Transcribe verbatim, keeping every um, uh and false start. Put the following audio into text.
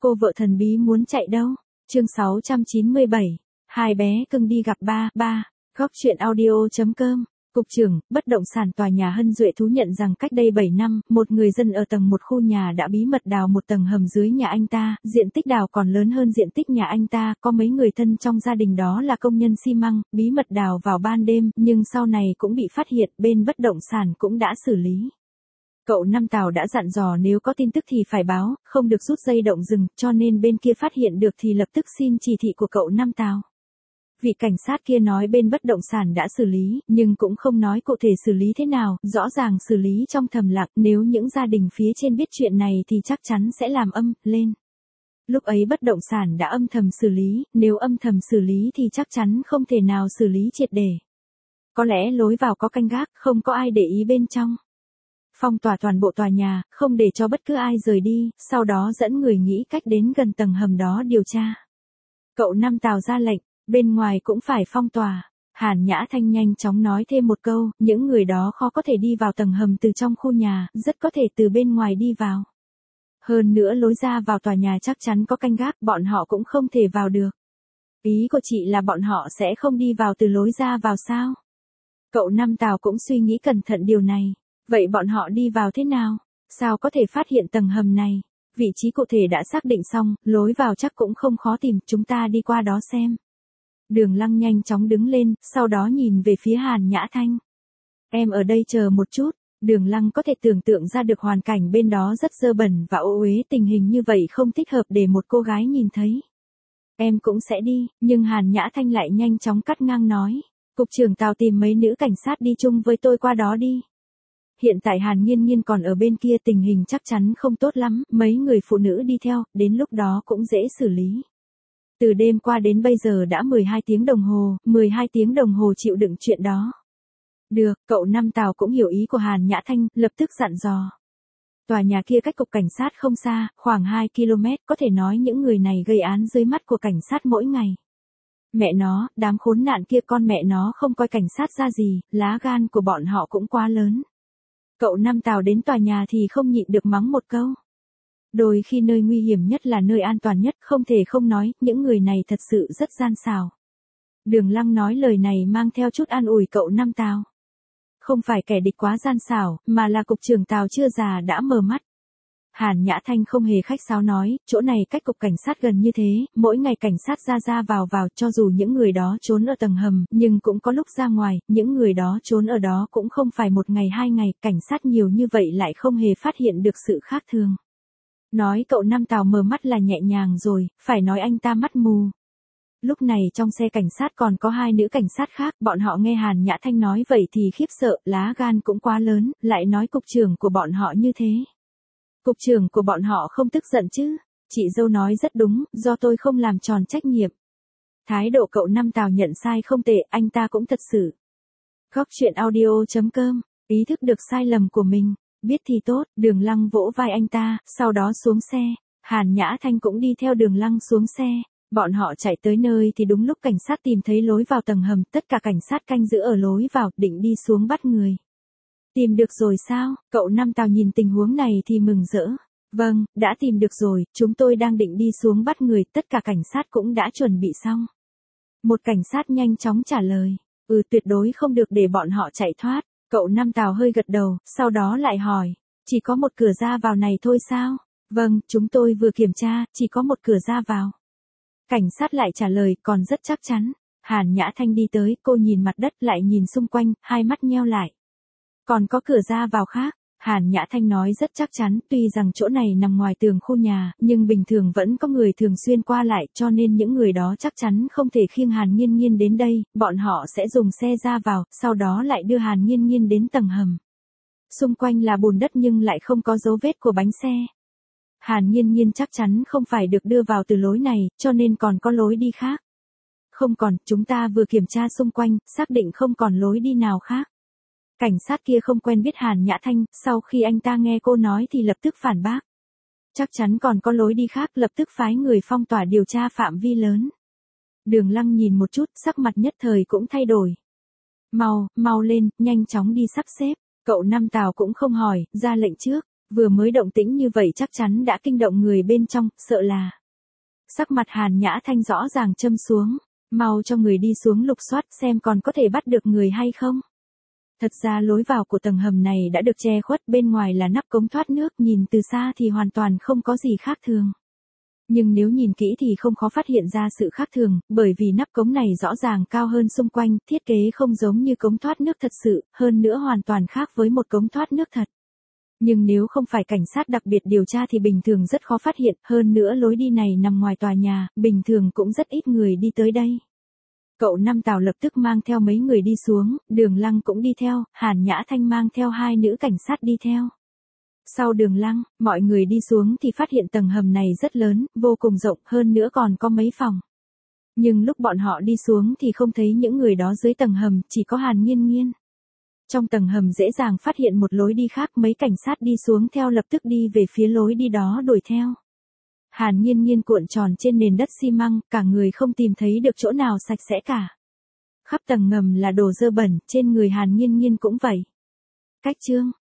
Cô vợ thần bí muốn chạy đâu? Chương sáu trăm chín mươi bảy. Hai bé cưng đi gặp ba, ba. Góc truyện audio chấm com. Cục trưởng, bất động sản tòa nhà Hân Duệ thú nhận rằng cách đây bảy năm, một người dân ở tầng một khu nhà đã bí mật đào một tầng hầm dưới nhà anh ta, diện tích đào còn lớn hơn diện tích nhà anh ta, có mấy người thân trong gia đình đó là công nhân xi măng, bí mật đào vào ban đêm, nhưng sau này cũng bị phát hiện, bên bất động sản cũng đã xử lý. Cậu Năm Tào đã dặn dò nếu có tin tức thì phải báo, không được rút dây động rừng, cho nên bên kia phát hiện được thì lập tức xin chỉ thị của cậu Năm Tào. Vị cảnh sát kia nói bên bất động sản đã xử lý, nhưng cũng không nói cụ thể xử lý thế nào, rõ ràng xử lý trong thầm lặng, nếu những gia đình phía trên biết chuyện này thì chắc chắn sẽ làm âm lên. Lúc ấy bất động sản đã âm thầm xử lý, nếu âm thầm xử lý thì chắc chắn không thể nào xử lý triệt để. Có lẽ lối vào có canh gác, không có ai để ý bên trong. Phong tỏa toàn bộ tòa nhà, không để cho bất cứ ai rời đi, sau đó dẫn người nghĩ cách đến gần tầng hầm đó điều tra. Cậu Năm Tào ra lệnh, bên ngoài cũng phải phong tỏa. Hàn Nhã Thanh nhanh chóng nói thêm một câu, những người đó khó có thể đi vào tầng hầm từ trong khu nhà, rất có thể từ bên ngoài đi vào. Hơn nữa lối ra vào tòa nhà chắc chắn có canh gác, bọn họ cũng không thể vào được. Ý của chị là bọn họ sẽ không đi vào từ lối ra vào sao? Cậu Năm Tào cũng suy nghĩ cẩn thận điều này. Vậy bọn họ đi vào thế nào? Sao có thể phát hiện tầng hầm này? Vị trí cụ thể đã xác định xong, lối vào chắc cũng không khó tìm, chúng ta đi qua đó xem. Đường Lăng nhanh chóng đứng lên, sau đó nhìn về phía Hàn Nhã Thanh. Em ở đây chờ một chút. Đường Lăng có thể tưởng tượng ra được hoàn cảnh bên đó rất dơ bẩn và ô uế, tình hình như vậy không thích hợp để một cô gái nhìn thấy. Em cũng sẽ đi, nhưng Hàn Nhã Thanh lại nhanh chóng cắt ngang nói. Cục trưởng Tào tìm mấy nữ cảnh sát đi chung với tôi qua đó đi. Hiện tại Hàn Nhiên Nhiên còn ở bên kia, tình hình chắc chắn không tốt lắm, mấy người phụ nữ đi theo, đến lúc đó cũng dễ xử lý. Từ đêm qua đến bây giờ đã mười hai tiếng đồng hồ, mười hai tiếng đồng hồ chịu đựng chuyện đó. Được, cậu Năm Tào cũng hiểu ý của Hàn Nhã Thanh, lập tức dặn dò. Tòa nhà kia cách cục cảnh sát không xa, khoảng hai ki lô mét, có thể nói những người này gây án dưới mắt của cảnh sát mỗi ngày. Mẹ nó, đám khốn nạn kia, con mẹ nó không coi cảnh sát ra gì, lá gan của bọn họ cũng quá lớn. Cậu Năm Tào đến tòa nhà thì không nhịn được mắng một câu. Đôi khi nơi nguy hiểm nhất là nơi an toàn nhất, không thể không nói, những người này thật sự rất gian xảo. Đường Lăng nói lời này mang theo chút an ủi cậu Năm Tào. Không phải kẻ địch quá gian xảo, mà là cục trưởng Tào chưa già đã mờ mắt. Hàn Nhã Thanh không hề khách sáo nói, chỗ này cách cục cảnh sát gần như thế, mỗi ngày cảnh sát ra ra vào vào, cho dù những người đó trốn ở tầng hầm, nhưng cũng có lúc ra ngoài, những người đó trốn ở đó cũng không phải một ngày hai ngày, cảnh sát nhiều như vậy lại không hề phát hiện được sự khác thường. Nói cậu Năm Tào mờ mắt là nhẹ nhàng rồi, phải nói anh ta mắt mù. Lúc này trong xe cảnh sát còn có hai nữ cảnh sát khác, bọn họ nghe Hàn Nhã Thanh nói vậy thì khiếp sợ, lá gan cũng quá lớn, lại nói cục trưởng của bọn họ như thế. Cục trưởng của bọn họ không tức giận chứ? Chị dâu nói rất đúng, do tôi không làm tròn trách nhiệm. Thái độ cậu Năm Tào nhận sai không tệ, anh ta cũng thật sự. Góc truyện audio chấm com, ý thức được sai lầm của mình, biết thì tốt, Đường Lăng vỗ vai anh ta, sau đó xuống xe. Hàn Nhã Thanh cũng đi theo Đường Lăng xuống xe. Bọn họ chạy tới nơi thì đúng lúc cảnh sát tìm thấy lối vào tầng hầm, tất cả cảnh sát canh giữ ở lối vào, định đi xuống bắt người. Tìm được rồi sao? Cậu Năm Tào nhìn tình huống này thì mừng rỡ. Vâng, đã tìm được rồi, chúng tôi đang định đi xuống bắt người, tất cả cảnh sát cũng đã chuẩn bị xong. Một cảnh sát nhanh chóng trả lời. Ừ, tuyệt đối không được để bọn họ chạy thoát. Cậu Năm Tào hơi gật đầu, sau đó lại hỏi. Chỉ có một cửa ra vào này thôi sao? Vâng, chúng tôi vừa kiểm tra, chỉ có một cửa ra vào. Cảnh sát lại trả lời, còn rất chắc chắn. Hàn Nhã Thanh đi tới, cô nhìn mặt đất lại nhìn xung quanh, hai mắt nheo lại. Còn có cửa ra vào khác, Hàn Nhã Thanh nói rất chắc chắn, tuy rằng chỗ này nằm ngoài tường khu nhà, nhưng bình thường vẫn có người thường xuyên qua lại, cho nên những người đó chắc chắn không thể khiêng Hàn Nhiên Nhiên đến đây, bọn họ sẽ dùng xe ra vào, sau đó lại đưa Hàn Nhiên Nhiên đến tầng hầm. Xung quanh là bùn đất nhưng lại không có dấu vết của bánh xe. Hàn Nhiên Nhiên chắc chắn không phải được đưa vào từ lối này, cho nên còn có lối đi khác. Không còn, chúng ta vừa kiểm tra xung quanh, xác định không còn lối đi nào khác. Cảnh sát kia không quen biết Hàn Nhã Thanh, sau khi anh ta nghe cô nói thì lập tức phản bác. Chắc chắn còn có lối đi khác, lập tức phái người phong tỏa điều tra phạm vi lớn. Đường Lăng nhìn một chút, sắc mặt nhất thời cũng thay đổi. Mau, mau lên, nhanh chóng đi sắp xếp. Cậu Năm Tào cũng không hỏi, ra lệnh trước. Vừa mới động tĩnh như vậy chắc chắn đã kinh động người bên trong, sợ là. Sắc mặt Hàn Nhã Thanh rõ ràng châm xuống, mau cho người đi xuống lục soát xem còn có thể bắt được người hay không. Thật ra lối vào của tầng hầm này đã được che khuất, bên ngoài là nắp cống thoát nước, nhìn từ xa thì hoàn toàn không có gì khác thường. Nhưng nếu nhìn kỹ thì không khó phát hiện ra sự khác thường, bởi vì nắp cống này rõ ràng cao hơn xung quanh, thiết kế không giống như cống thoát nước thật sự, hơn nữa hoàn toàn khác với một cống thoát nước thật. Nhưng nếu không phải cảnh sát đặc biệt điều tra thì bình thường rất khó phát hiện, hơn nữa lối đi này nằm ngoài tòa nhà, bình thường cũng rất ít người đi tới đây. Cậu Năm Tào lập tức mang theo mấy người đi xuống, Đường Lăng cũng đi theo, Hàn Nhã Thanh mang theo hai nữ cảnh sát đi theo. Sau Đường Lăng, mọi người đi xuống thì phát hiện tầng hầm này rất lớn, vô cùng rộng, hơn nữa còn có mấy phòng. Nhưng lúc bọn họ đi xuống thì không thấy những người đó dưới tầng hầm, chỉ có Hàn Nghiên Nghiên. Trong tầng hầm dễ dàng phát hiện một lối đi khác, mấy cảnh sát đi xuống theo lập tức đi về phía lối đi đó đuổi theo. Hàn Nghiên Nghiên cuộn tròn trên nền đất xi măng, cả người không tìm thấy được chỗ nào sạch sẽ cả. Khắp tầng ngầm là đồ dơ bẩn, trên người Hàn Nghiên Nghiên cũng vậy. Cách chương